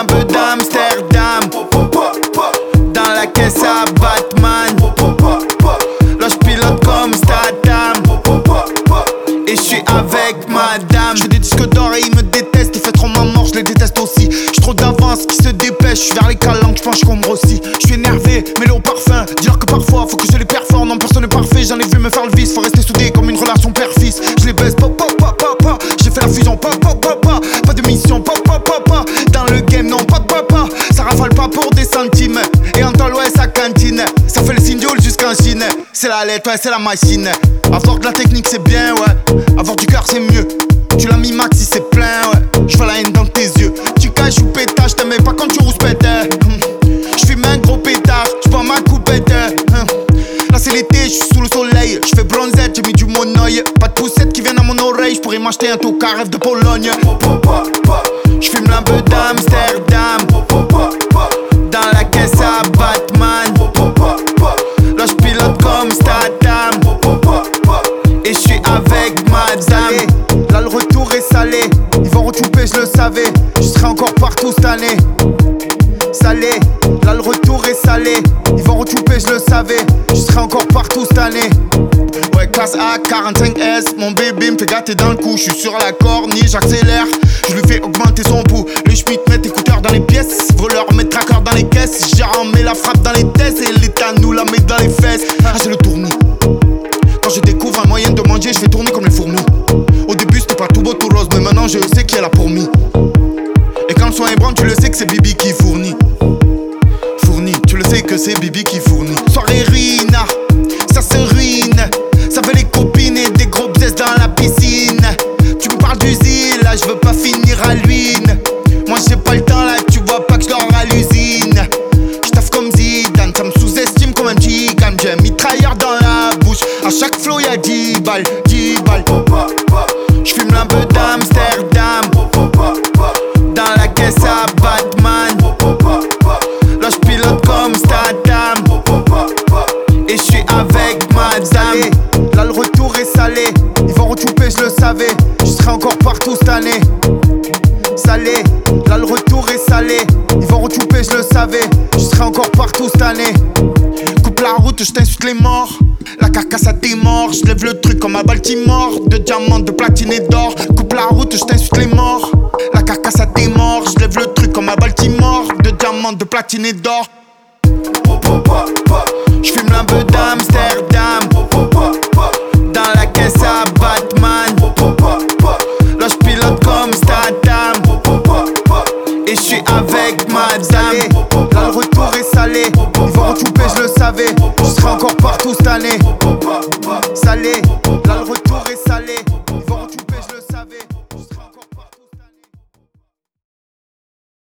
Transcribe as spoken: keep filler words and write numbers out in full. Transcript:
un peu d'Amsterdam. Dans la caisse à Batman. Là j'pilote comme Statham. Et j'suis avec madame. J'fais des disques d'or et ils me détestent. Ils fait trop ma mort, j'les déteste aussi. J'suis trop d'avance qui se dépêche. J'suis vers les calanques, j'pense qu'on me grossit. J'suis énervé, mêlé au parfum. Dire que parfois faut que je les performe. Non, personne n'est parfait, j'en ai vu me faire le vice. Faut rester soudé comme une relation père-fils. J'les baisse, pop, pop, pop, pop, pop. J'ai fait la fusion, pop, pop, pop, pop. Pas de mission, pop, pop, pop, pop. Dans le game, non, pop, pop, pop. Ça rafale pas pour des centimes. Et en tal, ouais, sa cantine. Ça fait le signal jusqu'en Chine. C'est la lettre, ouais, c'est la machine. Avoir de la technique, c'est bien, ouais. Avoir du cœur, c'est mieux. Tu l'as mis max si c'est plein, ouais. J'vois la haine dans tes yeux. Tu caches ou pétage, t'aimais pas quand tu rouspètes. J'fume un gros pétard, j'prends ma coupette. Là c'est l'été, j'suis sous le soleil. J'fais bronzette, j'ai mis du monoeil. Pas de poussette qui viennent à mon oreille. J'pourrais m'acheter un tocard rêve de Pologne. J'fume un peu d'Amsterdam. Dans la caisse à Batman. Là j'pilote comme Statham. Et j'suis avec madame. Là le retour est salé. Ils vont retrouver, je le savais. Je serai encore partout cette année. Salé, là le retour est salé. Ils vont retrouver, je le savais. Je serai encore partout cette année. Ouais, classe A, quarante-cinq S. Mon bébé me fait gâter dans le cou. Je suis sur la corniche, j'accélère. Je lui fais augmenter son pouls. Les schmitt mettent écouteurs dans les pièces. Voleurs mettent traqueurs dans les caisses. Gérant met la frappe dans les têtes. Et l'état nous la met dans les fesses. Ah, j'ai le tournis. Quand je découvre un moyen de manger, je fais tourner comme les fourmis. Au début c'était pas tout beau tout rose, mais maintenant je sais qui est là pour moi. Et quand le son est bon, tu le sais que c'est Bibi qui fournit. Fournit, tu le sais que c'est Bibi qui fournit. Soirée ruina, ça se ruine. Ça fait les copines et des gros bzes dans la piscine. Tu me parles d'usine, là je veux pas finir à l'huile. Moi j'ai pas le temps là, tu vois pas que je dors à l'usine. J'taffe comme Zidane, ça me sous-estime comme un chican. J'ai un mitrailleur dans la bouche. À chaque flow y'a dix balles, dix balles. J'fume un peu d'Amsterdam. Dans la caisse à Batman. Là j'pilote comme Statham. Et j'suis avec madame. Là le retour est salé. Ils vont retrouver, je le savais. Je serai encore partout cette année. Salé, là le retour est salé. Ils vont retrouver, je le savais. Je serai encore partout cette année. Coupe la route, je t'insulte les morts. La carcasse à tes morts, je lève le truc comme à Baltimore. De diamants, de platine et d'or. Coupe la route, je t'insulte les morts. La carcasse à tes morts, je lève le truc comme à Baltimore. De diamants, de platine et d'or. J'fume un peu d'Amsterdam. Dans la caisse à Batman. Là j'pilote comme Statham. Et j'suis avec madame. Là le retour est salé. Ils vont retrouver, je le savais. Je serai encore partout cette année. Salé, là le retour